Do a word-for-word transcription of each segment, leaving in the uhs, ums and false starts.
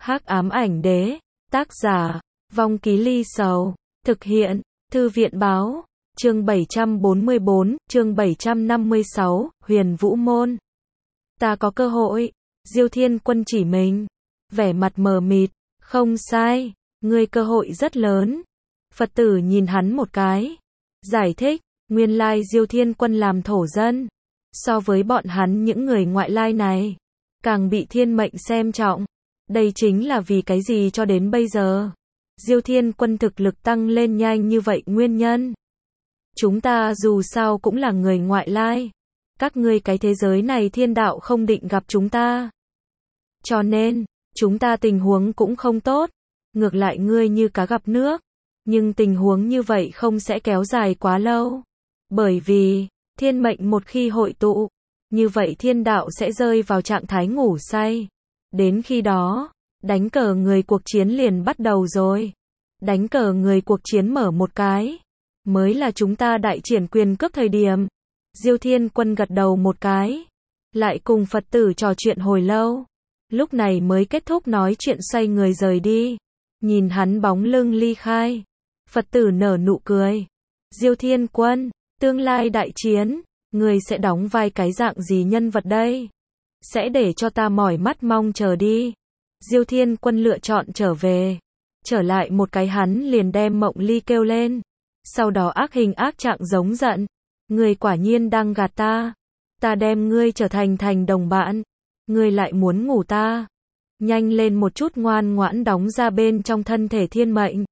Hắc ám ảnh đế, tác giả, Vong Ký Ly Sầu, thực hiện, Thư viện báo, chương bảy trăm bốn mươi bốn, chương bảy trăm năm mươi sáu, Huyền Vũ Môn. Ta có cơ hội, Diêu Thiên Quân chỉ mình, vẻ mặt mờ mịt, không sai, ngươi cơ hội rất lớn. Phật tử nhìn hắn một cái, giải thích, nguyên lai Diêu Thiên Quân làm thổ dân, so với bọn hắn những người ngoại lai này, càng bị thiên mệnh xem trọng. Đây chính là vì cái gì cho đến bây giờ Diêu Thiên Quân thực lực tăng lên nhanh như vậy nguyên nhân. Chúng ta dù sao cũng là người ngoại lai, các ngươi cái thế giới này thiên đạo không định gặp chúng ta, cho nên chúng ta tình huống cũng không tốt. Ngược lại ngươi như cá gặp nước, nhưng tình huống như vậy không sẽ kéo dài quá lâu, bởi vì thiên mệnh một khi hội tụ, như vậy thiên đạo sẽ rơi vào trạng thái ngủ say. Đến khi đó, đánh cờ người cuộc chiến liền bắt đầu rồi. Đánh cờ người cuộc chiến mở một cái, mới là chúng ta đại triển quyền cước thời điểm. Diêu Thiên Quân gật đầu một cái, lại cùng Phật tử trò chuyện hồi lâu, lúc này mới kết thúc nói chuyện, xoay người rời đi. Nhìn hắn bóng lưng ly khai, Phật tử nở nụ cười. Diêu Thiên Quân, tương lai đại chiến, người sẽ đóng vai cái dạng gì nhân vật đây? Sẽ để cho ta mỏi mắt mong chờ đi. Diêu Thiên Quân lựa chọn trở về. Trở lại một cái hắn liền đem Mộng Ly kêu lên. Sau đó ác hình ác trạng giống giận. Ngươi quả nhiên đang gạt ta. Ta đem ngươi trở thành thành đồng bạn. Ngươi lại muốn ngủ ta. Nhanh lên một chút, ngoan ngoãn đóng ra bên trong thân thể thiên mệnh.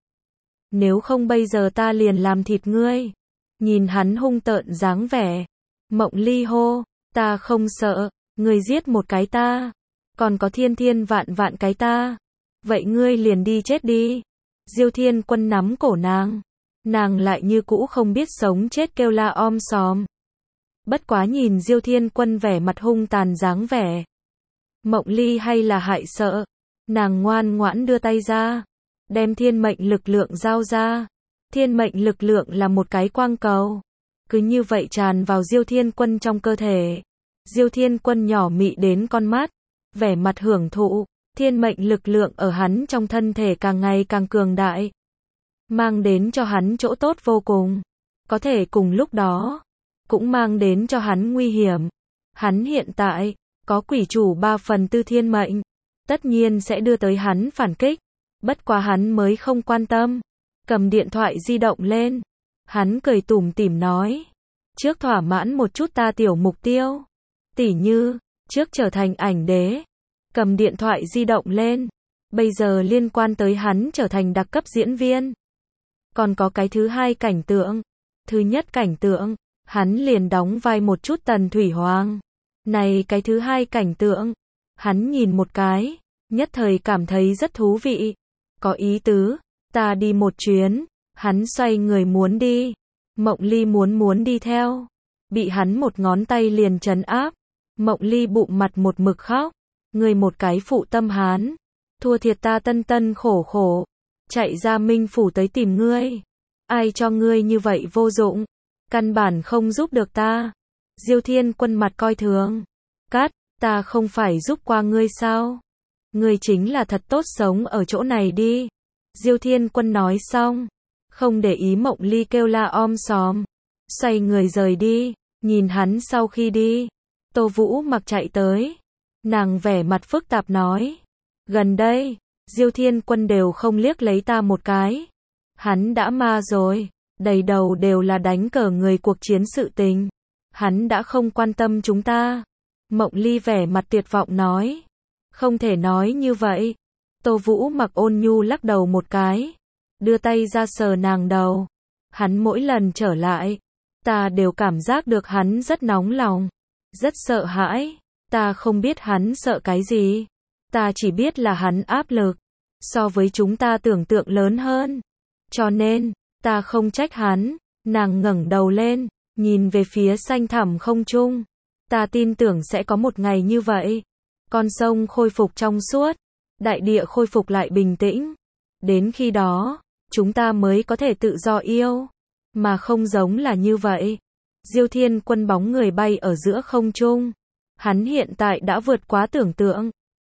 Nếu không bây giờ ta liền làm thịt ngươi. Nhìn hắn hung tợn dáng vẻ, Mộng Ly hô, ta không sợ. Ngươi giết một cái ta, còn có thiên thiên vạn vạn cái ta, vậy ngươi liền đi chết đi. Diêu Thiên Quân nắm cổ nàng, nàng lại như cũ không biết sống chết kêu la om sòm. Bất quá nhìn Diêu Thiên Quân vẻ mặt hung tàn dáng vẻ, Mộng Ly hay là hại sợ, nàng ngoan ngoãn đưa tay ra, đem thiên mệnh lực lượng giao ra. Thiên mệnh lực lượng là một cái quang cầu, cứ như vậy tràn vào Diêu Thiên Quân trong cơ thể. Diêu Thiên Quân nhỏ mị đến con mắt, vẻ mặt hưởng thụ, thiên mệnh lực lượng ở hắn trong thân thể càng ngày càng cường đại, mang đến cho hắn chỗ tốt vô cùng, có thể cùng lúc đó, cũng mang đến cho hắn nguy hiểm. Hắn hiện tại, có quỷ chủ ba phần tư thiên mệnh, tất nhiên sẽ đưa tới hắn phản kích, bất quá hắn mới không quan tâm, cầm điện thoại di động lên, hắn cười tủm tỉm nói, trước thỏa mãn một chút ta tiểu mục tiêu. Tỉ như, trước trở thành ảnh đế, cầm điện thoại di động lên, bây giờ liên quan tới hắn trở thành đặc cấp diễn viên. Còn có cái thứ hai cảnh tượng, thứ nhất cảnh tượng, hắn liền đóng vai một chút Tần Thủy Hoàng. Này cái thứ hai cảnh tượng, hắn nhìn một cái, nhất thời cảm thấy rất thú vị, có ý tứ, ta đi một chuyến, hắn xoay người muốn đi, Mộng Ly muốn muốn đi theo, bị hắn một ngón tay liền trấn áp. Mộng Ly bụng mặt một mực khóc, ngươi một cái phụ tâm hán, thua thiệt ta tân tân khổ khổ, chạy ra Minh Phủ tới tìm ngươi, ai cho ngươi như vậy vô dụng, căn bản không giúp được ta. Diêu Thiên Quân mặt coi thường, cắt, ta không phải giúp qua ngươi sao, ngươi chính là thật tốt sống ở chỗ này đi. Diêu Thiên Quân nói xong, không để ý Mộng Ly kêu la om sòm, xoay người rời đi. Nhìn hắn sau khi đi, Tô Vũ Mặc chạy tới, nàng vẻ mặt phức tạp nói, gần đây, Diêu Thiên Quân đều không liếc lấy ta một cái, hắn đã ma rồi, đầy đầu đều là đánh cờ người cuộc chiến sự tình, hắn đã không quan tâm chúng ta. Mộng Ly vẻ mặt tuyệt vọng nói, không thể nói như vậy. Tô Vũ Mặc ôn nhu lắc đầu một cái, đưa tay ra sờ nàng đầu, hắn mỗi lần trở lại, ta đều cảm giác được hắn rất nóng lòng, rất sợ hãi, ta không biết hắn sợ cái gì, ta chỉ biết là hắn áp lực, so với chúng ta tưởng tượng lớn hơn, cho nên, ta không trách hắn. Nàng ngẩng đầu lên, nhìn về phía xanh thẳm không trung, ta tin tưởng sẽ có một ngày như vậy, con sông khôi phục trong suốt, đại địa khôi phục lại bình tĩnh, đến khi đó, chúng ta mới có thể tự do yêu, mà không giống là như vậy. Diêu Thiên Quân bóng người bay ở giữa không trung, hắn hiện tại đã vượt quá tưởng tượng,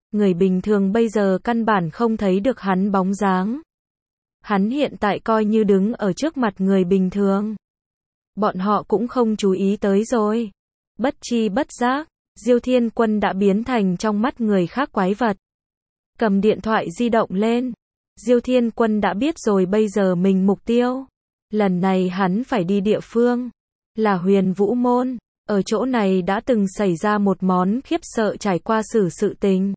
người bình thường bây giờ căn bản không thấy được hắn bóng dáng. Hắn hiện tại coi như đứng ở trước mặt người bình thường. Bọn họ cũng không chú ý tới rồi. Bất chi bất giác, Diêu Thiên Quân đã biến thành trong mắt người khác quái vật. Cầm điện thoại di động lên. Diêu Thiên Quân đã biết rồi bây giờ mình mục tiêu. Lần này hắn phải đi địa phương. Là Huyền Vũ Môn. Ở chỗ này đã từng xảy ra một món khiếp sợ trải qua xử sự tình.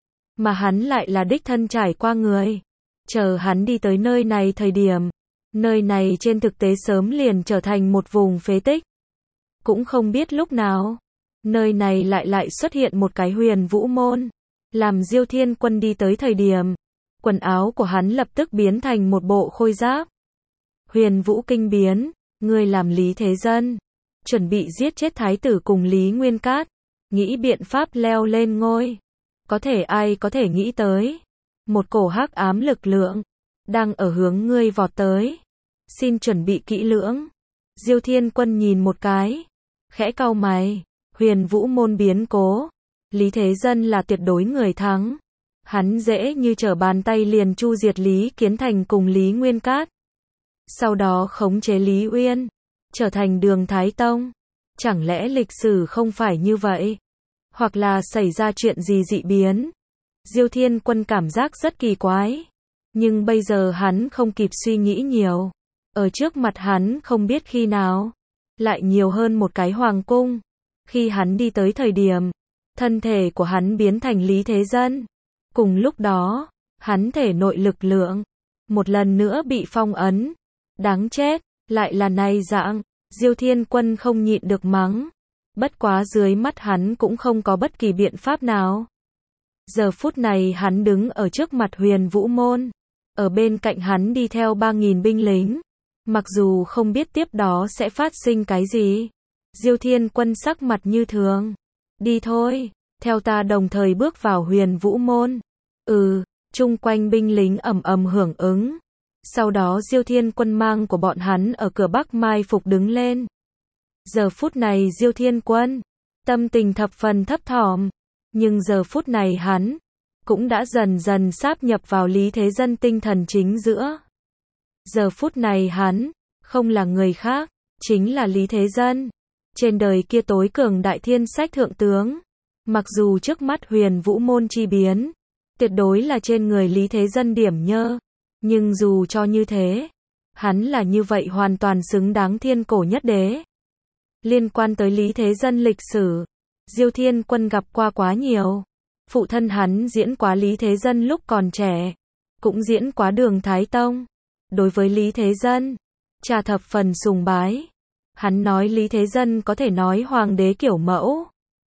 Mà hắn lại là đích thân trải qua người. Chờ hắn đi tới nơi này thời điểm. Nơi này trên thực tế sớm liền trở thành một vùng phế tích. Cũng không biết lúc nào. Nơi này lại lại xuất hiện một cái Huyền Vũ Môn. Làm Diêu Thiên Quân đi tới thời điểm. Quần áo của hắn lập tức biến thành một bộ khôi giáp. Huyền Vũ kinh biến. Ngươi làm Lý Thế Dân. Chuẩn bị giết chết thái tử cùng Lý Nguyên Cát. Nghĩ biện pháp leo lên ngôi. Có thể ai có thể nghĩ tới. Một cổ hắc ám lực lượng. Đang ở hướng ngươi vọt tới. Xin chuẩn bị kỹ lưỡng. Diêu Thiên Quân nhìn một cái. Khẽ cau mày. Huyền Vũ Môn biến cố. Lý Thế Dân là tuyệt đối người thắng. Hắn dễ như trở bàn tay liền chu diệt Lý Kiến Thành cùng Lý Nguyên Cát. Sau đó khống chế Lý Uyên. Trở thành Đường Thái Tông. Chẳng lẽ lịch sử không phải như vậy? Hoặc là xảy ra chuyện gì dị biến? Diêu Thiên Quân cảm giác rất kỳ quái. Nhưng bây giờ hắn không kịp suy nghĩ nhiều. Ở trước mặt hắn không biết khi nào. Lại nhiều hơn một cái hoàng cung. Khi hắn đi tới thời điểm. Thân thể của hắn biến thành Lý Thế Dân. Cùng lúc đó, hắn thể nội lực lượng. Một lần nữa bị phong ấn. Đáng chết, lại là này dạng. Diêu Thiên Quân không nhịn được mắng. Bất quá dưới mắt hắn cũng không có bất kỳ biện pháp nào. Giờ phút này hắn đứng ở trước mặt Huyền Vũ Môn. Ở bên cạnh hắn đi theo ba nghìn binh lính. Mặc dù không biết tiếp đó sẽ phát sinh cái gì. Diêu Thiên Quân sắc mặt như thường. Đi thôi, theo ta đồng thời bước vào Huyền Vũ Môn. Ừ, chung quanh binh lính ầm ầm hưởng ứng. Sau đó Diêu Thiên Quân mang của bọn hắn ở cửa Bắc mai phục đứng lên. Giờ phút này Diêu Thiên Quân, tâm tình thập phần thấp thỏm. Nhưng giờ phút này hắn, cũng đã dần dần sáp nhập vào Lý Thế Dân tinh thần chính giữa. Giờ phút này hắn, không là người khác, chính là Lý Thế Dân. Trên đời kia tối cường đại thiên sách thượng tướng. Mặc dù trước mắt Huyền Vũ Môn chi biến, tuyệt đối là trên người Lý Thế Dân điểm nhơ. Nhưng dù cho như thế, hắn là như vậy hoàn toàn xứng đáng thiên cổ nhất đế. Liên quan tới Lý Thế Dân lịch sử, Diêu Thiên Quân gặp qua quá nhiều. Phụ thân hắn diễn quá Lý Thế Dân lúc còn trẻ, cũng diễn quá Đường Thái Tông. Đối với Lý Thế Dân, cha thập phần sùng bái. Hắn nói Lý Thế Dân có thể nói hoàng đế kiểu mẫu.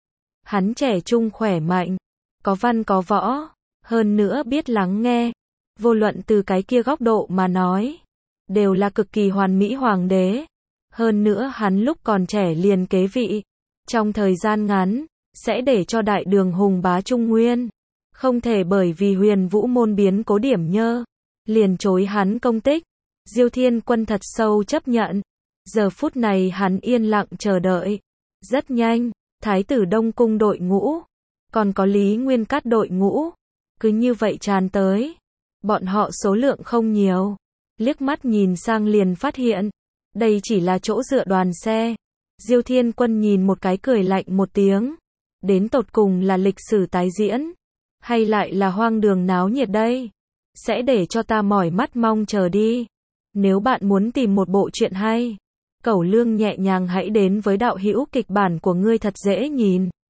Hắn trẻ trung khỏe mạnh, có văn có võ, hơn nữa biết lắng nghe. Vô luận từ cái kia góc độ mà nói, đều là cực kỳ hoàn mỹ hoàng đế. Hơn nữa hắn lúc còn trẻ liền kế vị. Trong thời gian ngắn, sẽ để cho đại đường hùng bá Trung Nguyên. Không thể bởi vì Huyền Vũ Môn biến cố điểm nhơ, liền chối hắn công tích. Diêu Thiên Quân thật sâu chấp nhận. Giờ phút này hắn yên lặng chờ đợi. Rất nhanh, Thái tử Đông Cung đội ngũ, còn có Lý Nguyên Cát đội ngũ, cứ như vậy tràn tới. Bọn họ số lượng không nhiều. Liếc mắt nhìn sang liền phát hiện, đây chỉ là chỗ dựa đoàn xe. Diêu Thiên Quân nhìn một cái cười lạnh một tiếng. Đến tột cùng là lịch sử tái diễn, hay lại là hoang đường náo nhiệt đây? Sẽ để cho ta mỏi mắt mong chờ đi. Nếu bạn muốn tìm một bộ truyện hay, Cẩu Lương nhẹ nhàng hãy đến với đạo hữu kịch bản của ngươi thật dễ nhìn.